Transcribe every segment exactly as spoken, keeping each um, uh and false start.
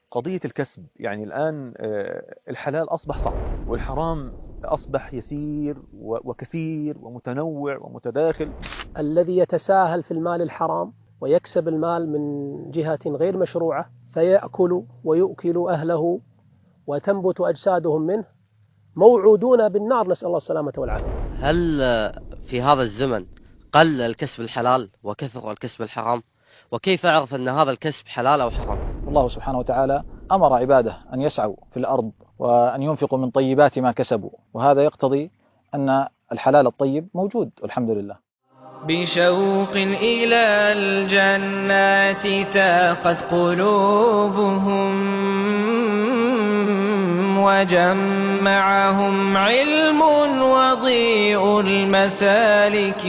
قضية الكسب، يعني الآن آه، الحلال أصبح صعب والحرام أصبح يسير و- وكثير ومتنوع ومتداخل. الذي يتساهل في المال الحرام ويكسب المال من جهة غير مشروعة فيأكل ويؤكل أهله وتنبت أجسادهم منه موعودون بالنار، نسأل الله السلامة والعافية. هل في هذا الزمن قل الكسب الحلال وكثر الكسب الحرام؟ وكيف أعرف أن هذا الكسب حلال أو حرام؟ الله سبحانه وتعالى أمر عباده أن يسعوا في الأرض وأن ينفقوا من طيبات ما كسبوا، وهذا يقتضي أن الحلال الطيب موجود والحمد لله. بشوق إلى الجنات تاقت قلوبهم وجمعهم علم وضيء المسالك،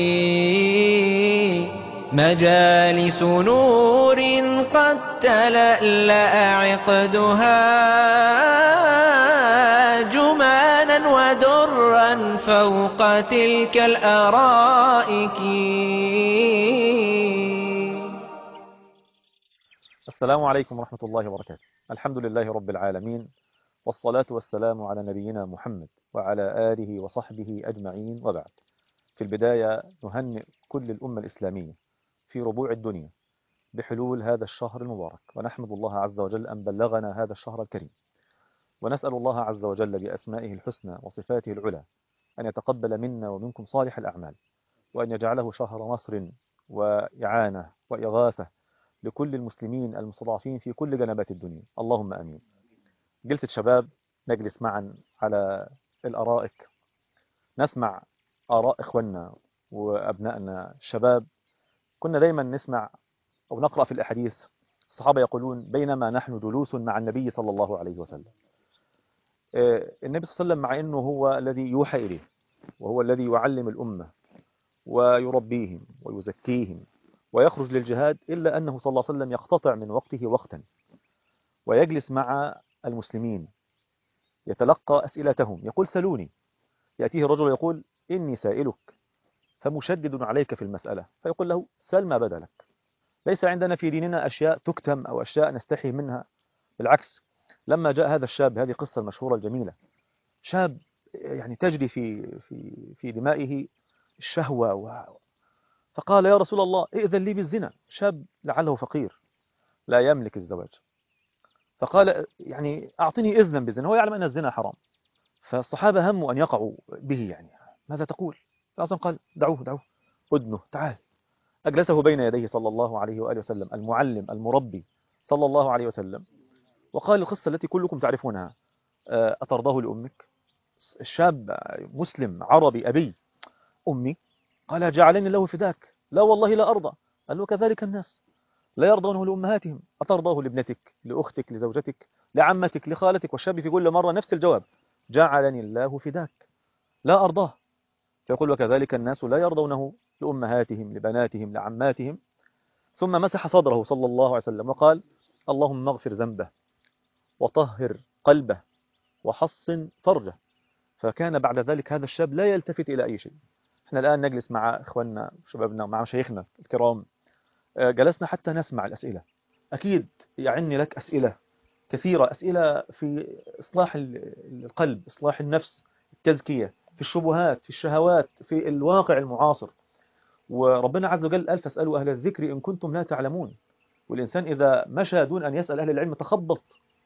مجالس نور قد تلألأ عقدها جمالا ودرا فوق تلك الأرائك. السلام عليكم ورحمة الله وبركاته. الحمد لله رب العالمين، والصلاة والسلام على نبينا محمد وعلى آله وصحبه أجمعين، وبعد. في البداية نهنئ كل الأمة الإسلامية في ربوع الدنيا بحلول هذا الشهر المبارك، ونحمد الله عز وجل أن بلغنا هذا الشهر الكريم، ونسأل الله عز وجل بأسمائه الحسنى وصفاته العلى أن يتقبل منا ومنكم صالح الأعمال، وأن يجعله شهر نصر وإعانة وإغاثة لكل المسلمين المستضعفين في كل جنبات الدنيا، اللهم آمين. جلسة شباب نجلس معا على الأرائك، نسمع آراء إخواننا وأبنائنا الشباب. كنا دايما نسمع أو نقرأ في الأحاديث الصحابة يقولون: بينما نحن جلوس مع النبي صلى الله عليه وسلم. النبي صلى الله عليه وسلم مع أنه هو الذي يوحى إليه وهو الذي يعلم الأمة ويربيهم ويزكيهم ويخرج للجهاد، إلا أنه صلى الله عليه وسلم يقتطع من وقته وقتا ويجلس مع المسلمين يتلقى أسئلتهم، يقول: سلوني. يأتيه الرجل يقول: إني سائلك، فمشدد عليك في المسألة، فيقول له: سل ما بدا لك. ليس عندنا في ديننا أشياء تكتم أو أشياء نستحي منها، بالعكس. لما جاء هذا الشاب، هذه قصة المشهورة الجميلة، شاب يعني تجري في في في دمائه الشهوة و... فقال: يا رسول الله ائذن لي بالزنا. شاب لعله فقير لا يملك الزواج، فقال: يعني أعطني إذنا بالزنا، هو يعلم أن الزنا حرام. فالصحابة هموا أن يقعوا به، يعني ماذا تقول؟ فأصلا قال: دعوه دعوه، أدنه، تعال. أجلسه بين يديه صلى الله عليه وآله وسلم، المعلم المربي صلى الله عليه وسلم، وقال القصة التي كلكم تعرفونها: أترضاه لأمك؟ الشاب مسلم عربي أبي: أمي؟ قال: جعلني الله فداك. لا والله لا أرضى. قال له: كذلك الناس لا يرضونه لأمهاتهم، أترضاه لابنتك، لأختك، لزوجتك، لعمتك، لخالتك؟ والشاب في كل مرة نفس الجواب: جعلني الله فداك، لا أرضاه. فيقول: وكذلك الناس لا يرضونه لأمهاتهم، لبناتهم، لعماتهم. ثم مسح صدره صلى الله عليه وسلم وقال: اللهم اغفر ذنبه وطهر قلبه وحصن فرجه. فكان بعد ذلك هذا الشاب لا يلتفت إلى أي شيء. احنا الآن نجلس مع إخواننا شبابنا مع مشايخنا الكرام، جلسنا حتى نسمع الأسئلة. أكيد يعني لك أسئلة كثيرة، أسئلة في إصلاح القلب، إصلاح النفس، التزكية، في الشبهات، في الشهوات، في الواقع المعاصر. وربنا عز وجل قال: فاسألوا أهل الذكر إن كنتم لا تعلمون. والإنسان إذا مشى دون أن يسأل أهل العلم تخبط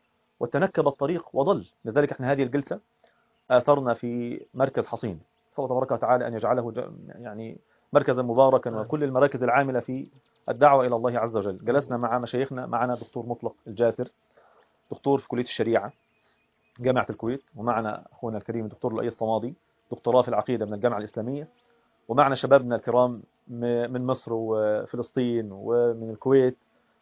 وتنكب الطريق وضل. لذلك احنا هذه الجلسة آثرنا في مركز حصين، صلى الله تبارك وتعالى أن يجعله يعني مركزا مباركا، وكل المراكز العاملة في الدعوة إلى الله عز وجل. جلسنا مع مشايخنا، معنا دكتور مطلق الجاسر، دكتور في كلية الشريعة جامعة الكويت، ومعنا أخونا الكريم الدكتور لؤي الصمادي، دكتوراه في العقيدة من الجامعة الإسلامية، ومعنا شبابنا الكرام من مصر وفلسطين ومن الكويت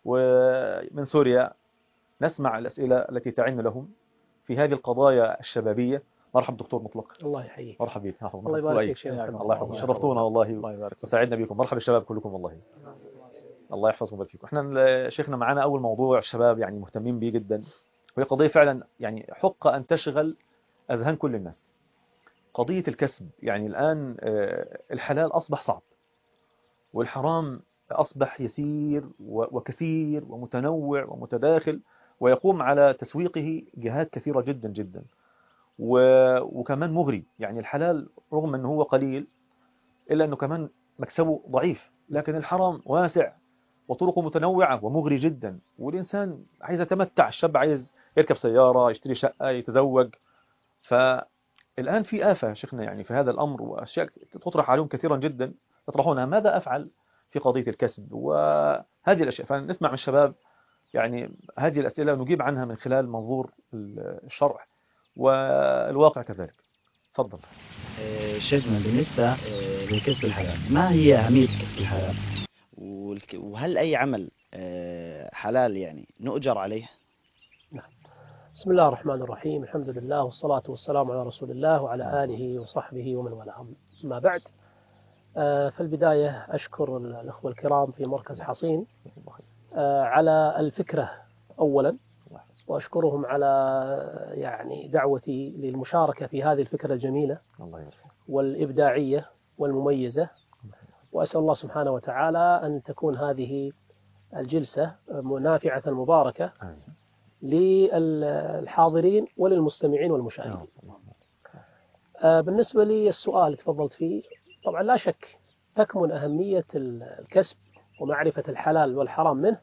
ومن سوريا. نسمع الأسئلة التي تعين لهم في هذه القضايا الشبابية. مرحبا دكتور مطلق. الله يحييك. مرحبا بك. الله يبارك فيك شيخ. الله يحفظك، شرفتونا والله وسعدنا بكم. مرحبا الشباب كلكم والله. الله يحفظكم ويبارك فيكم. احنا شيخنا معنا أول موضوع الشباب يعني مهتمين به جدا، وهي قضية فعلا يعني حق أن تشغل أذهان كل الناس. قضية الكسب، يعني الآن الحلال أصبح صعب والحرام أصبح يسير وكثير ومتنوع ومتداخل، ويقوم على تسويقه جهات كثيرة جدا جدا، و... وكمان مغري. يعني الحلال رغم أنه هو قليل إلا أنه كمان مكسبه ضعيف، لكن الحرام واسع وطرقه متنوعة ومغري جدا، والإنسان عايز يتمتع، الشاب عايز يركب سيارة، يشتري شقة، يتزوج. فالآن في آفة شيخنا يعني في هذا الأمر، وأشياء تطرح عليهم كثيرا جدا يطرحونها، ماذا أفعل في قضية الكسب وهذه الأشياء؟ فنسمع من الشباب يعني هذه الأسئلة نجيب عنها من خلال منظور الشرع والواقع كذلك. تفضل. شيخنا، بالنسبة للكسب الحلال، ما هي أهمية الكسب الحلال؟ وهل أي عمل حلال يعني نؤجر عليه؟ نعم. بسم الله الرحمن الرحيم، الحمد لله والصلاة والسلام على رسول الله وعلى آله وصحبه ومن والاه. ما بعد، فالبداية أشكر الأخوة الكرام في مركز حصين على الفكرة أولا، وأشكرهم على يعني دعوتي للمشاركة في هذه الفكرة الجميلة والإبداعية والمميزة، وأسأل الله سبحانه وتعالى أن تكون هذه الجلسة نافعة مباركة للحاضرين وللمستمعين والمشاهدين. بالنسبة لي السؤال اللي تفضلت فيه، طبعا لا شك تكمن أهمية الكسب ومعرفة الحلال والحرام منه،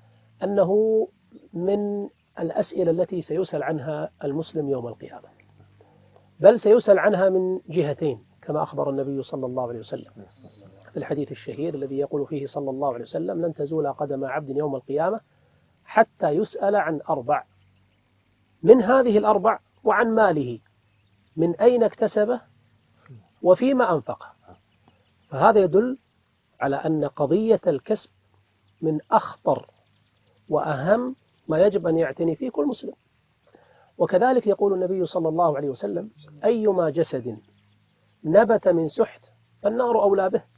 أنه من الأسئلة التي سيسأل عنها المسلم يوم القيامة، بل سيسأل عنها من جهتين كما أخبر النبي صلى الله عليه وسلم في الحديث الشهير الذي يقول فيه صلى الله عليه وسلم: لن تزول قدم عبد يوم القيامة حتى يسأل عن أربع، من هذه الأربع وعن ماله، من أين اكتسبه وفيما أنفقه. فهذا يدل على أن قضية الكسب من أخطر وأهم ما يجب أن يعتني فيه كل مسلم. وكذلك يقول النبي صلى الله عليه وسلم: أيما جسد نبت من سحت فالنار أولى به.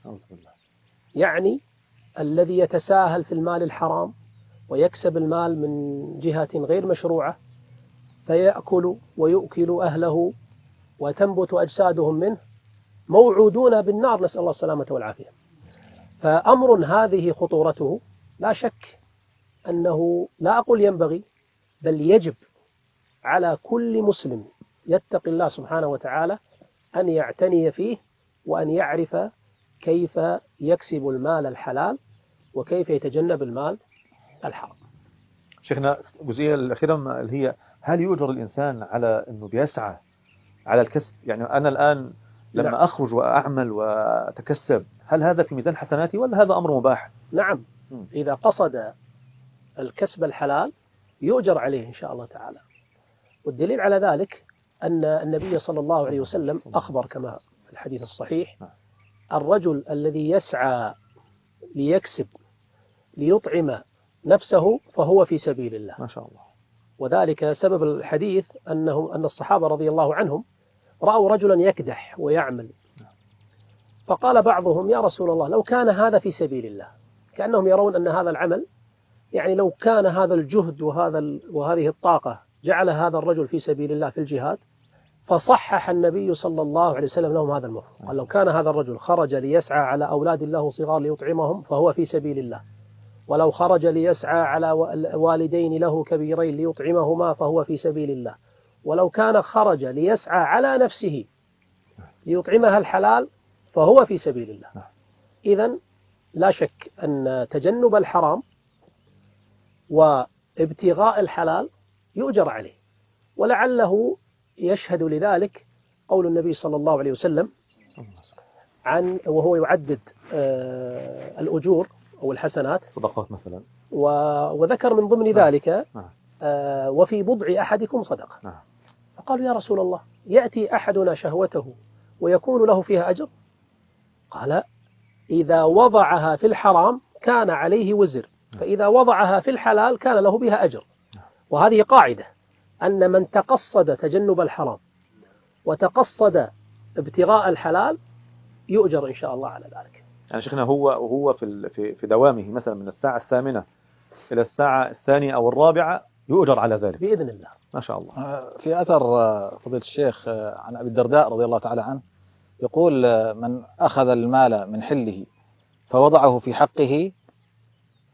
يعني الذي يتساهل في المال الحرام ويكسب المال من جهة غير مشروعة فيأكل ويؤكل أهله وتنبت أجسادهم منه، موعودون بالنار، نسأل الله السلامة والعافية. فأمر هذه خطورته لا شك أنه لا أقول ينبغي، بل يجب على كل مسلم يتقي الله سبحانه وتعالى أن يعتني فيه، وأن يعرف كيف يكسب المال الحلال وكيف يتجنب المال الحرام. شيخنا، الجزئية الأخيرة اللي هي هل يؤجر الإنسان على أنه بيسعى على الكسب؟ يعني أنا الآن لما لا. أخرج وأعمل وأتكسب، هل هذا في ميزان حسناتي ولا هذا أمر مباح؟ نعم، إذا قصد الكسب الحلال يؤجر عليه إن شاء الله تعالى. والدليل على ذلك أن النبي صلى الله عليه وسلم أخبر كما في الحديث الصحيح: الرجل الذي يسعى ليكسب ليطعم نفسه فهو في سبيل الله. ما شاء الله. وذلك سبب الحديث أنه أن الصحابة رضي الله عنهم رأوا رجلا يكدح ويعمل، فقال بعضهم: يا رسول الله، لو كان هذا في سبيل الله، كأنهم يرون أن هذا العمل يعني لو كان هذا الجهد وهذا وهذه الطاقة جعل هذا الرجل في سبيل الله في الجهاد. فصحح النبي صلى الله عليه وسلم لهم هذا المفهوم، قال: لو كان هذا الرجل خرج ليسعى على أولاد الله صغار ليطعمهم فهو في سبيل الله، ولو خرج ليسعى على والدين له كبيرين ليطعمهما فهو في سبيل الله، ولو كان خرج ليسعى على نفسه ليطعمها الحلال فهو في سبيل الله. إذن لا شك أن تجنب الحرام وابتغاء الحلال يؤجر عليه، ولعله يشهد لذلك قول النبي صلى الله عليه وسلم عن وهو يعدد الأجور أو الحسنات، صدقات مثلا، وذكر من ضمن ذلك وفي بضع أحدكم صدقة. فقالوا: يا رسول الله، يأتي أحدنا شهوته ويكون له فيها أجر؟ قال: إذا وضعها في الحرام كان عليه وزر، فإذا وضعها في الحلال كان له بها أجر. وهذه قاعدة، أن من تقصد تجنب الحرام وتقصد ابتغاء الحلال يؤجر إن شاء الله على ذلك. يعني شيخنا، هو وهو في في في دوامه مثلا من الساعة الثامنة إلى الساعة الثانية أو الرابعة يؤجر على ذلك بإذن الله. ما شاء الله. في أثر فضيلة الشيخ عن أبي الدرداء رضي الله تعالى عنه يقول: من أخذ المال من حله فوضعه في حقه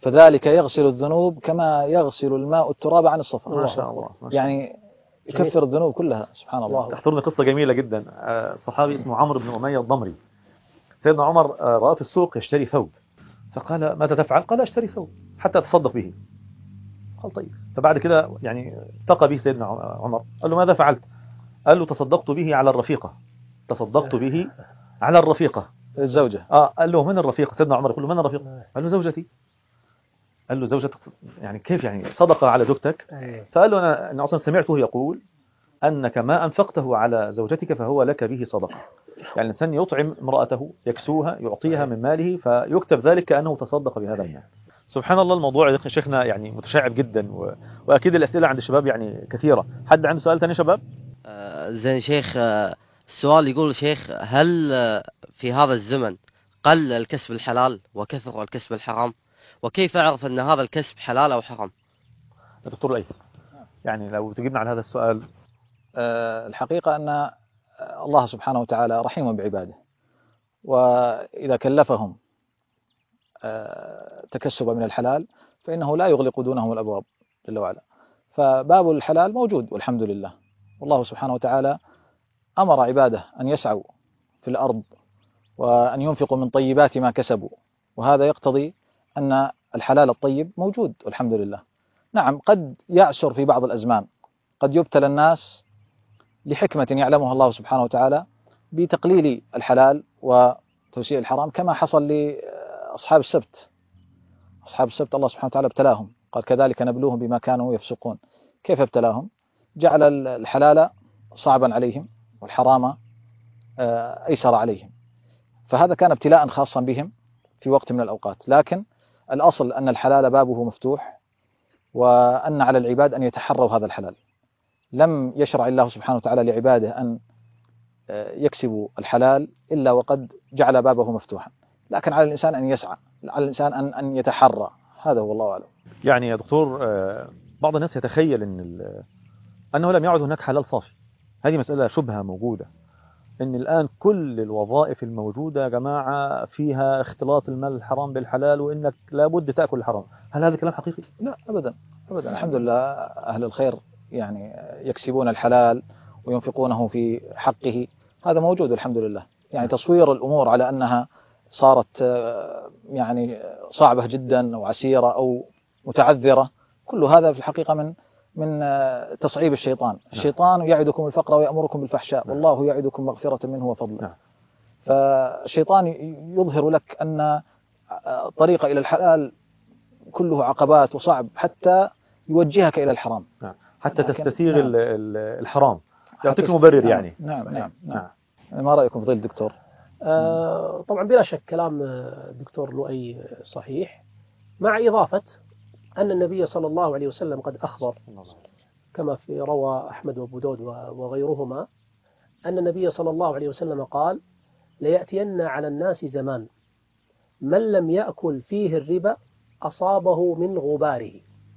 فذلك يغسل الذنوب كما يغسل الماء التراب عن الصفا. ما شاء الله، ما شاء يعني يكفر الذنوب كلها سبحان الله. تحضرني قصة جميلة جدا. صحابي اسمه عمرو بن أمية الضمري، سيدنا عمر رأى في السوق يشتري ثوب، فقال ماذا تفعل؟ قال اشتري ثوب حتى أتصدق به. قال طيب. فبعد كده يعني التقى به سيدنا عمر، قال له ماذا فعلت؟ قال له تصدقت به على الرفيقة، تصدقت به على الرفيقة الزوجة. اه قال له من الرفيقة؟ سيدنا عمر يقول له من الرفيقة؟ قال له زوجتي. قال له زوجتك يعني كيف يعني صدقة على زوجتك؟ فقال له أنا, أنا أصلا سمعته يقول أنك ما أنفقته على زوجتك فهو لك به صدقة. يعني الإنسان يطعم امرأته، يكسوها، يعطيها من ماله، فيكتب ذلك كأنه تصدق بهذا المال. سبحان الله. الموضوع يا شيخنا يعني متشعب جدا، و... وأكيد الأسئلة عند الشباب يعني كثيرة. حد عنده سؤال ثاني شباب؟ آه زين شيخ، آه السؤال يقول شيخ، هل آه في هذا الزمن قل الكسب الحلال وكثر الكسب الحرام؟ وكيف أعرف أن هذا الكسب حلال أو حرام؟ دكتور الأيثم، يعني لو تجيبنا على هذا السؤال. أه الحقيقة أن الله سبحانه وتعالى رحيم بعباده، وإذا كلفهم أه تكسب من الحلال فإنه لا يغلق دونهم الأبواب جل وعلا. فباب الحلال موجود والحمد لله. والله سبحانه وتعالى أمر عباده أن يسعوا في الأرض وأن ينفقوا من طيبات ما كسبوا، وهذا يقتضي أن الحلال الطيب موجود والحمد لله. نعم قد يعسر في بعض الأزمان، قد يبتلى الناس لحكمة يعلمها الله سبحانه وتعالى بتقليل الحلال وتوسيع الحرام، كما حصل لأصحاب السبت. أصحاب السبت الله سبحانه وتعالى ابتلاهم، قال كذلك نبلوهم بما كانوا يفسقون. كيف ابتلاهم؟ جعل الحلال صعبا عليهم والحرام أيسر عليهم، فهذا كان ابتلاء خاصا بهم في وقت من الأوقات. لكن الأصل أن الحلال بابه مفتوح، وأن على العباد أن يتحروا هذا الحلال. لم يشرع الله سبحانه وتعالى لعباده أن يكسبوا الحلال إلا وقد جعل بابه مفتوحا، لكن على الإنسان أن يسعى، على الإنسان أن أن يتحرى. هذا هو الله أعلم. يعني يا دكتور بعض الناس يتخيل أن أنه لم يعد هناك حلال صافي. هذه مسألة شبهة موجودة، إن الآن كل الوظائف الموجودة يا جماعة فيها اختلاط المال الحرام بالحلال، وإنك لابد تأكل الحرام. هل هذا الكلام حقيقي؟ لا أبدا أبدا. الحمد لله أهل الخير يعني يكسبون الحلال وينفقونه في حقه، هذا موجود الحمد لله. يعني تصوير الأمور على أنها صارت يعني صعبة جدا أو عسيرة أو متعذرة، كل هذا في الحقيقة من من تصعيب الشيطان. الشيطان يعدكم الفقر ويأمركم بالفحشاء، والله يعدكم مغفرة منه وفضلا. فالشيطان يظهر لك أن الطريق إلى الحلال كله عقبات وصعب حتى يوجهك إلى الحرام، حتى تستثير نعم. الحرام، يعطيك مبرر يعني. نعم نعم نعم. ما رأيكم فضيل الدكتور؟ آه طبعا بلا شك كلام الدكتور لؤي صحيح، مع إضافة أن النبي صلى الله عليه وسلم قد أخبر كما في روى أحمد وأبو داود وغيرهما أن النبي صلى الله عليه وسلم قال: ليأتين على الناس زمان من لم يأكل فيه الربا أصابه من غباره.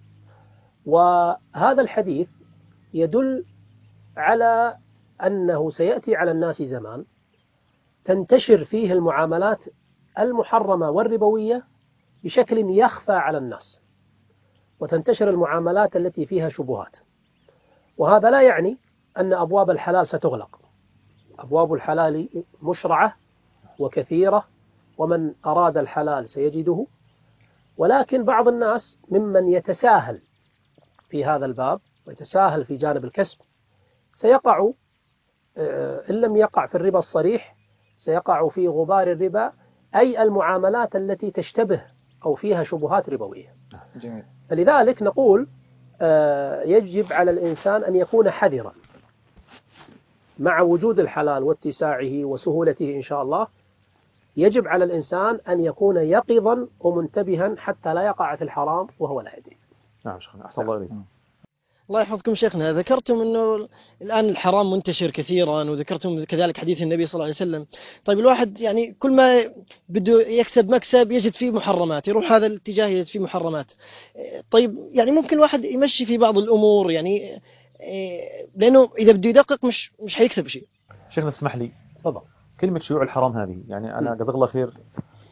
وهذا الحديث يدل على أنه سيأتي على الناس زمان تنتشر فيه المعاملات المحرمة والربوية بشكل يخفى على الناس، وتنتشر المعاملات التي فيها شبهات. وهذا لا يعني أن أبواب الحلال ستغلق، أبواب الحلال مشرعة وكثيرة، ومن أراد الحلال سيجده، ولكن بعض الناس ممن يتساهل في هذا الباب ويتساهل في جانب الكسب سيقع، إن لم يقع في الربا الصريح سيقع في غبار الربا، أي المعاملات التي تشتبه أو فيها شبهات ربوية. جميل. فلذلك نقول يجب على الإنسان أن يكون حذرا مع وجود الحلال واتساعه وسهولته إن شاء الله. يجب على الإنسان أن يكون يقظا ومنتبها حتى لا يقع في الحرام وهو لا يدري. نعم شيخنا، أحسن الله إليك. الله يحفظكم شيخنا. ذكرتم أنه الآن الحرام منتشر كثيرا، وذكرتم كذلك حديث النبي صلى الله عليه وسلم. طيب الواحد يعني كل ما بده يكسب مكسب يجد فيه محرمات، يروح هذا الاتجاه يجد فيه محرمات. طيب يعني ممكن الواحد يمشي في بعض الأمور، يعني لأنه إذا بده يدقق مش مش حيكسب شيء. شيخنا اسمح لي، تفضل. كلمة شيوع الحرام هذه يعني أنا جزاك الله خير،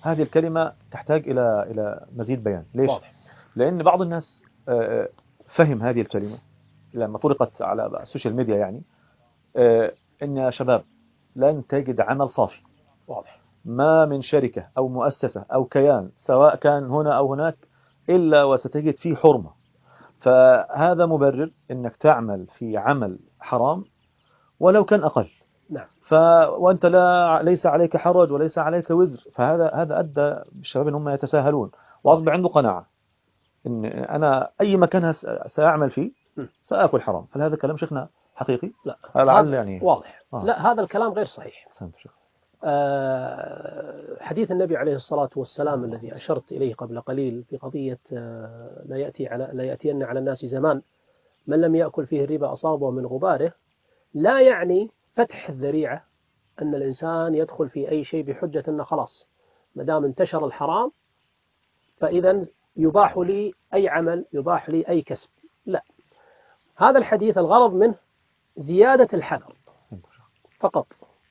هذه الكلمة تحتاج إلى إلى مزيد بيان. ليش؟ واضح. لأن بعض الناس آه، فهم هذه الكلمة لما طرقت على السوشيال ميديا، يعني آه، إن يا شباب لن تجد عمل صافي، واضح. ما من شركة أو مؤسسة أو كيان سواء كان هنا أو هناك إلا وستجد فيه حرمة. فهذا مبرر إنك تعمل في عمل حرام ولو كان أقل. نعم. ف وأنت لا ليس عليك حرج وليس عليك وزر. فهذا هذا أدى الشباب إن هم يتساهلون، وأصبح عنده قناعة إن أنا أي مكان سأعمل فيه سأكل حرام. هل هذا كلام شيخنا حقيقي؟ لا، لعل يعني واضح. آه. لا، هذا الكلام غير صحيح. شيخ. آه حديث النبي عليه الصلاة والسلام الذي أشرت إليه قبل قليل في قضية آه لا يأتي على لا يأتين على الناس زمان من لم يأكل فيه الربا أصابه من غباره، لا يعني فتح الذريعة أن الإنسان يدخل في أي شيء بحجة أنه خلاص ما دام انتشر الحرام فإذا يباح لي أي عمل، يباح لي أي كسب. لا، هذا الحديث الغرض منه زيادة الحذر فقط.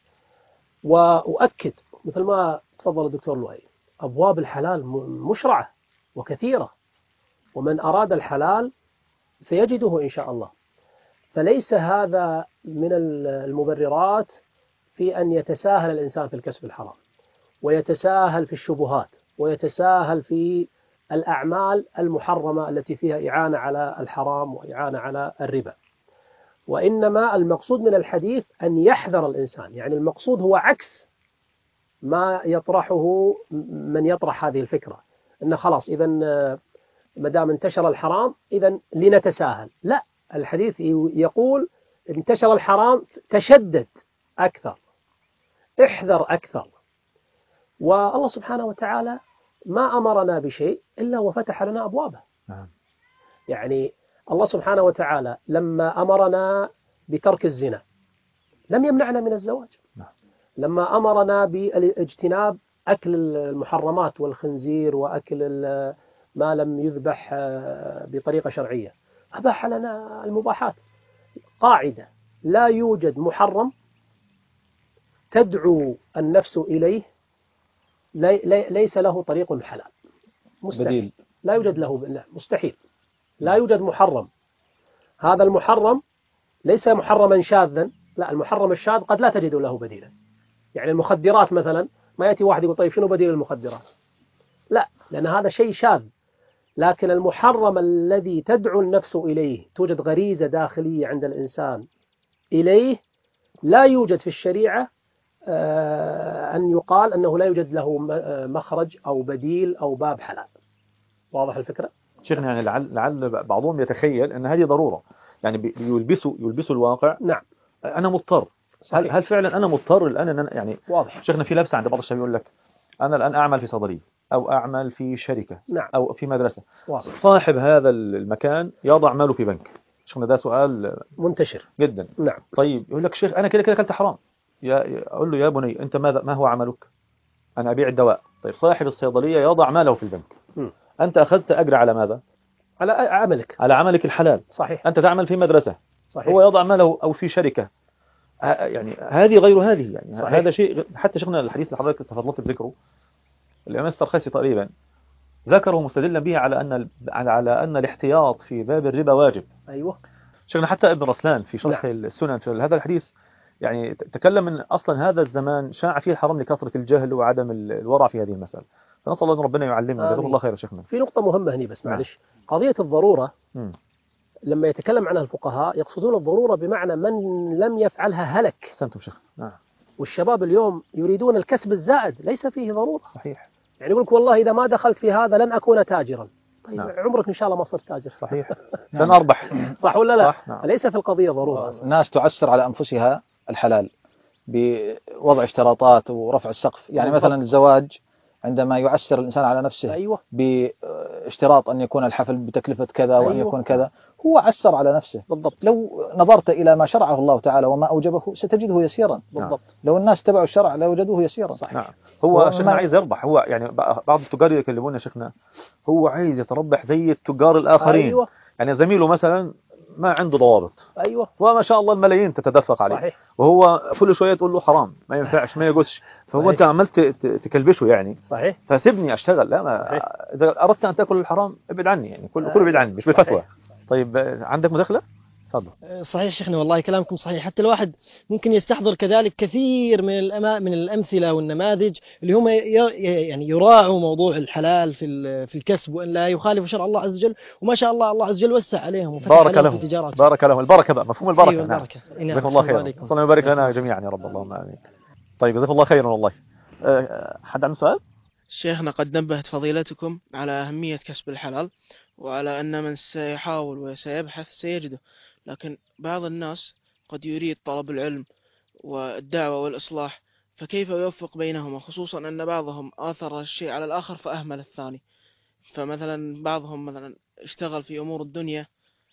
وأؤكد مثل ما تفضل الدكتور لؤي، أبواب الحلال مشرعة وكثيرة، ومن أراد الحلال سيجده إن شاء الله. فليس هذا من المبررات في أن يتساهل الإنسان في الكسب الحرام، ويتساهل في الشبهات، ويتساهل في الأعمال المحرمة التي فيها إعانة على الحرام وإعانة على الربا. وإنما المقصود من الحديث أن يحذر الإنسان، يعني المقصود هو عكس ما يطرحه من يطرح هذه الفكرة أن خلاص إذا ما دام انتشر الحرام إذا لنتساهل. لا، الحديث يقول انتشر الحرام تشدد أكثر، احذر أكثر. والله سبحانه وتعالى ما أمرنا بشيء إلا وفتح لنا أبوابه. نعم. يعني الله سبحانه وتعالى لما أمرنا بترك الزنا لم يمنعنا من الزواج. نعم. لما أمرنا باجتناب أكل المحرمات والخنزير وأكل ما لم يذبح بطريقة شرعية أباح لنا المباحات. قاعدة: لا يوجد محرم تدعو النفس إليه ليس له طريق حلال. مستحيل. بديل. لا يوجد له، لا، مستحيل. لا يوجد محرم. هذا المحرم ليس محرما شاذا، لا، المحرم الشاذ قد لا تجد له بديلا. يعني المخدرات مثلا ما يأتي واحد يقول طيب شنو بديل المخدرات؟ لا، لأن هذا شيء شاذ. لكن المحرم الذي تدعو النفس إليه، توجد غريزة داخلية عند الإنسان إليه، لا يوجد في الشريعة أن يقال أنه لا يوجد له مخرج أو بديل أو باب حلال. واضح الفكرة؟ شيخنا يعني لعل, لعل بعضهم يتخيل أن هذه ضرورة، يعني يلبسوا يلبسوا الواقع. نعم. أنا مضطر. هل, هل فعلا أنا مضطر الآن أن أنا يعني واضح. شيخنا في لبسة عند بعض الشباب يقول لك أنا الآن أعمل في صيدلية أو أعمل في شركة. نعم. أو في مدرسة. واضح. صاحب هذا المكان يضع ماله في بنك. شيخنا ده سؤال منتشر جدا. نعم. طيب يقول لك شيخ أنا كده كده أكلت حرام. يا أقول له يا بني أنت ماذا ما هو عملك؟ أنا أبيع الدواء. طيب صاحب الصيدلية يضع ماله في البنك. م. أنت أخذت أجر على ماذا؟ على عملك، على عملك الحلال. صحيح. أنت تعمل في مدرسة. صحيح. هو يضع ماله أو في شركة. يعني هذه غير هذه، يعني صحيح. هذا شيء. حتى شيخنا الحديث اللي حضرتك تفضلت بذكره الإمام السرخسي تقريبا ذكره مستدلا به على أن على أن الاحتياط في باب الربا واجب. أيوة. شيخنا حتى ابن رسلان في شرح نعم. السنن في هذا الحديث يعني تكلم من أصلا هذا الزمان شاع فيه الحرام لكثرة الجهل وعدم الورع في هذه المسألة. فنسأل الله أن ربنا يعلمنا. جزاكم الله خير يا شيخنا. في نقطة مهمة هنا بس معلش. قضية الضرورة م. لما يتكلم عنها الفقهاء يقصدون الضرورة بمعنى من لم يفعلها هلك. أحسنتم شيخ. نعم. والشباب اليوم يريدون الكسب الزائد ليس فيه ضرورة. صحيح. يعني يقول لك والله إذا ما دخلت في هذا لن أكون تاجرا. طيب نعم. عمرك إن شاء الله ما صرت تاجر. صحيح. لن أربح. صح ولا لا؟ صح. نعم. ليس في القضية ضرورة. الناس تعسر على أنفسها الحلال بوضع اشتراطات ورفع السقف. يعني بالضبط. مثلا الزواج عندما يعسر الإنسان على نفسه أيوة. باشتراط أن يكون الحفل بتكلفة كذا وأن أيوة. يكون كذا، هو عسر على نفسه. بالضبط. لو نظرت إلى ما شرعه الله تعالى وما أوجبه ستجده يسيرا. بالضبط. لو الناس تبعوا الشرع لوجدوه يسيرا. صحيح. نعم. هو شيخنا عايز يربح. هو يعني بعض التجار يكلمونا شيخنا هو عايز يتربح زي التجار الآخرين. أيوة. يعني زميله مثلا ما عنده ضوابط، أيوة وما شاء الله الملايين تتدفق عليه، صحيح. وهو كل شويه تقول له حرام ما ينفعش ما يجوزش، فهو صحيح. انت عملت تكلبشه يعني، صحيح. فسيبني اشتغل. لا ما صحيح. اذا اردت ان تاكل الحرام ابعد عني، يعني كل كل ابعد عني مش بفتوى. طيب عندك مداخله؟ تفضل. صحيح شيخنا، والله كلامكم صحيح. حتى الواحد ممكن يستحضر كذلك كثير من الأما من الأمثلة والنماذج اللي هم ي- يعني يراعوا موضوع الحلال في ال- في الكسب، وأن لا يخالفوا شرع الله عز وجل. وما شاء الله الله عز وجل وسع عليهم وفتح بارك عليهم لهم في تجاراتهم. بارك لهم البركه بقى، مفهوم البركه. أيوة نعم. البركة. نعم. جزاكم الله خيرا، عليكم. صلى يبارك جزاكم لنا الله جميعا يا رب، اللهم امين. طيب جزاكم الله خيرا والله. أه، حد عنده سؤال؟ شيخنا، قد نبهت فضيلتكم على أهمية كسب الحلال، وعلى أن من سيحاول وسيبحث سيجده، لكن بعض الناس قد يريد طلب العلم والدعوة والإصلاح، فكيف يوفق بينهما، خصوصا أن بعضهم آثر الشيء على الآخر فأهمل الثاني؟ فمثلا بعضهم مثلا اشتغل في أمور الدنيا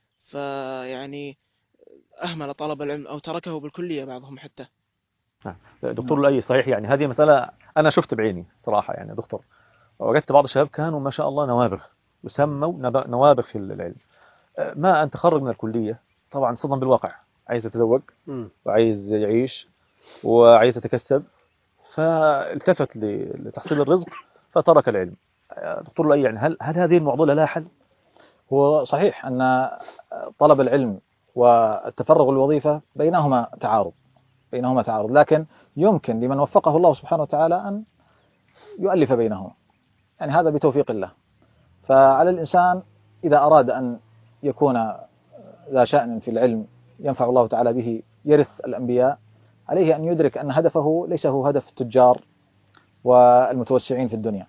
فيعني أهمل طلب العلم أو تركه بالكلية بعضهم حتى. نعم. دكتور لؤي صحيح، يعني هذه مسألة أنا شفت بعيني صراحة يعني دكتور، وجدت بعض الشباب كانوا ما شاء الله نوابغ، يسموا نب- نوابغ في العلم، أه، ما أن تخرج من الكلية طبعا صدم بالواقع، عايز يتزوج مم. وعايز يعيش وعايز يتكسب، فالتفت ل- لتحصيل الرزق فترك العلم. أه، دكتور لؤي يعني هل هل هذه المعضلة لها حل؟ هو صحيح أن طلب العلم والتفرغ للوظيفة بينهما تعارض بينهما تعارض لكن يمكن لمن وفقه الله سبحانه وتعالى أن يؤلف بينهما، يعني هذا بتوفيق الله. فعلى الإنسان إذا أراد أن يكون ذا شأن في العلم ينفع الله تعالى به يرث الأنبياء، عليه أن يدرك أن هدفه ليس هو هدف التجار والمتوسعين في الدنيا.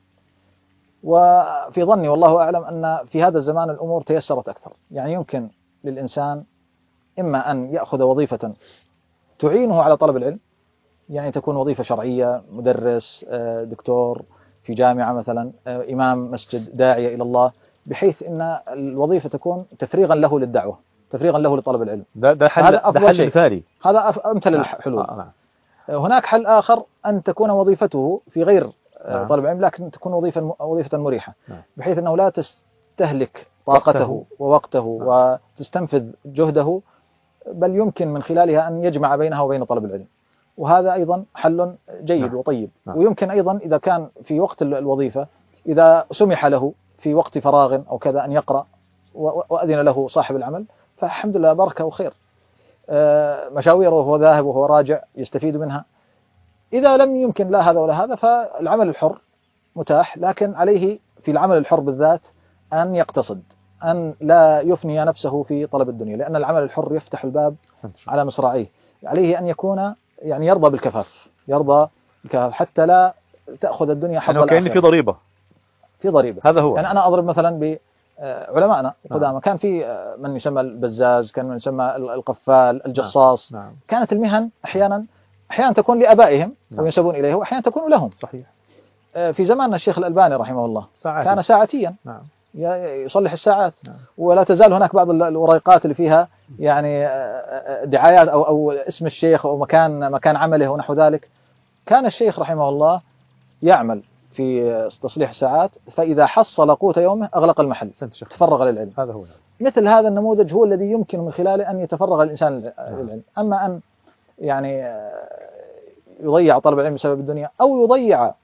وفي ظني والله أعلم أن في هذا الزمان الأمور تيسرت أكثر، يعني يمكن للإنسان إما أن يأخذ وظيفة تعينه على طلب العلم، يعني تكون وظيفة شرعية، مدرس، دكتور في جامعة مثلا، إمام مسجد، داعية إلى الله، بحيث أن الوظيفة تكون تفريغا له للدعوة، تفريغا له لطلب العلم. ده ده حل، ده حل مثالي، هذا أمثل الحلول. آه نعم. هناك حل آخر أن تكون وظيفته في غير نعم. طلب العلم، لكن تكون وظيفة وظيفة مريحة، نعم. بحيث أنه لا تستهلك طاقته وقته. ووقته نعم. وتستنفذ جهده، بل يمكن من خلالها أن يجمع بينها وبين طلب العلم، وهذا أيضا حل جيد. نعم. وطيب. نعم. ويمكن أيضا إذا كان في وقت الوظيفة إذا سمح له في وقت فراغ أو كذا أن يقرأ وأذن له صاحب العمل، فالحمد لله بركة وخير، مشاويره وهو ذاهب وهو راجع يستفيد منها. إذا لم يمكن لا هذا ولا هذا فالعمل الحر متاح، لكن عليه في العمل الحر بالذات أن يقتصد، أن لا يفني نفسه في طلب الدنيا، لأن العمل الحر يفتح الباب على مصراعيه. عليه أن يكون يعني يرضى بالكفاف، يرضى بالكفاف حتى لا تأخذ الدنيا حظ الآخر. يعني كأن في ضريبة في ضريبة هذا هو. يعني أنا أضرب مثلا بعلماءنا القدامى، كان في من يسمى البزاز، كان من يسمى القفال، الجصاص. نعم. كانت المهن أحيانا أحيانا تكون لآبائهم. نعم. وينسبون إليه، وأحيانا تكون لهم. صحيح. في زماننا الشيخ الألباني رحمه الله ساعتي. كان ساعتيا. نعم. يصلح الساعات. نعم. ولا تزال هناك بعض الوريقات اللي فيها يعني دعايات أو أو اسم الشيخ أو مكان مكان عمله ونحو ذلك. كان الشيخ رحمه الله يعمل في تصليح الساعات، فإذا حصل قوت يومه أغلق المحل، تفرغ للعلم. هذا هو. مثل هذا النموذج هو الذي يمكن من خلاله أن يتفرغ الإنسان للعلم. أما أن يعني يضيع طلب العلم بسبب الدنيا أو يضيع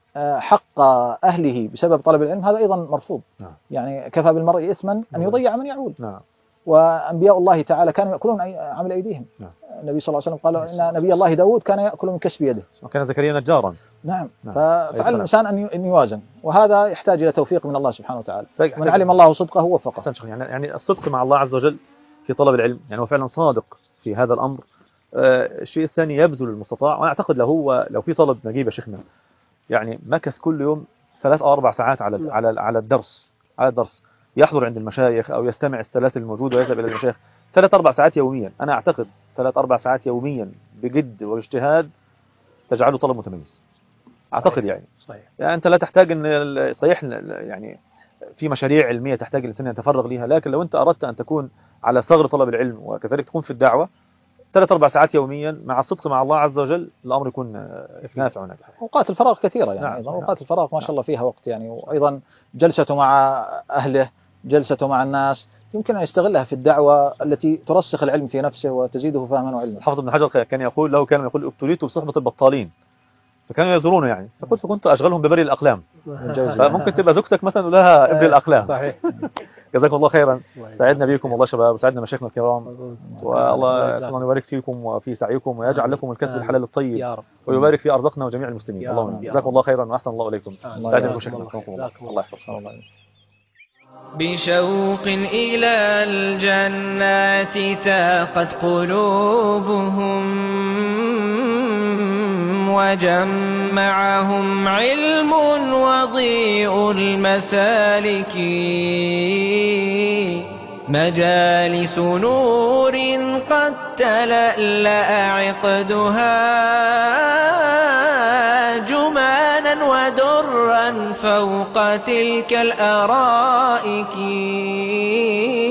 حق أهله بسبب طلب العلم، هذا أيضا مرفوض. نعم. يعني كفى بالمرء إثما أن يضيع من يعول. نعم. وأنبياء الله تعالى كانوا يأكلون عمل أيديهم. نعم. النبي صلى الله عليه وسلم قال إن نبي الله داود كان يأكل من كسب يده، وكان زكريا نجارا. نعم. نعم. فعلى الإنسان أن يوازن، وهذا يحتاج إلى توفيق من الله سبحانه وتعالى. من علم الله صدقه وفقه. يعني يعني الصدق مع الله عز وجل في طلب العلم، يعني هو فعلا صادق في هذا الأمر. آه الشيء الثاني يبذل المستطاع، وأنا أعتقد لو هو لو في طلب نجيب يا شيخنا يعني مكث كل يوم ثلاث أو أربع ساعات على م. على على الدرس على الدرس يحضر عند المشايخ أو يستمع السلاسل الموجودة ويذهب إلى المشايخ ثلاث أربع ساعات يوميا، أنا أعتقد ثلاث أربع ساعات يوميا بجد واجتهاد تجعله طلب متميز. أعتقد صحيح. يعني صحيح. يعني أنت لا تحتاج أن صحيح يعني في مشاريع علمية تحتاج الإنسان يتفرغ لها، لكن لو أنت أردت أن تكون على ثغر طلب العلم وكذلك تكون في الدعوة ثلاث أربع ساعات يوميا مع الصدق مع الله عز وجل، الأمر يكون نافع وناجح. أوقات الفراغ كثيرة يعني. نعم. أوقات الفراغ ما شاء الله فيها وقت يعني، وأيضا جلسته مع أهله، جلسته مع الناس، يمكن أن يستغلها في الدعوة التي ترسخ العلم في نفسه وتزيده فهما وعلما. حافظ ابن حجر كان يقول له كان يقول ابتليت بصحبة البطالين، فكانوا يزورونه يعني، فقلت فكنت أشغلهم ببري الأقلام. فممكن تبقى زوجتك مثلا لها ابري الأقلام. صحيح. جزاكم الله خيرا، سعدنا بكم والله شباب، وسعدنا مشايخنا الكرام، والله سبحانه يبارك فيكم وفي سعيكم ويجعل لكم الكسب الحلال الطيب يا رب، ويبارك في أرزقنا وجميع المسلمين. اللهم جزاكم الله خيرا وأحسن الله إليكم. سعدنا بكم شيخنا، الله يحفظكم. بشوق إلى الجنات تاقت قلوبهم وجمعهم علم وضيء المسالك، مجالس نور قد تلألأ عقدها جمانا ودرا فوق تلك الأرائك.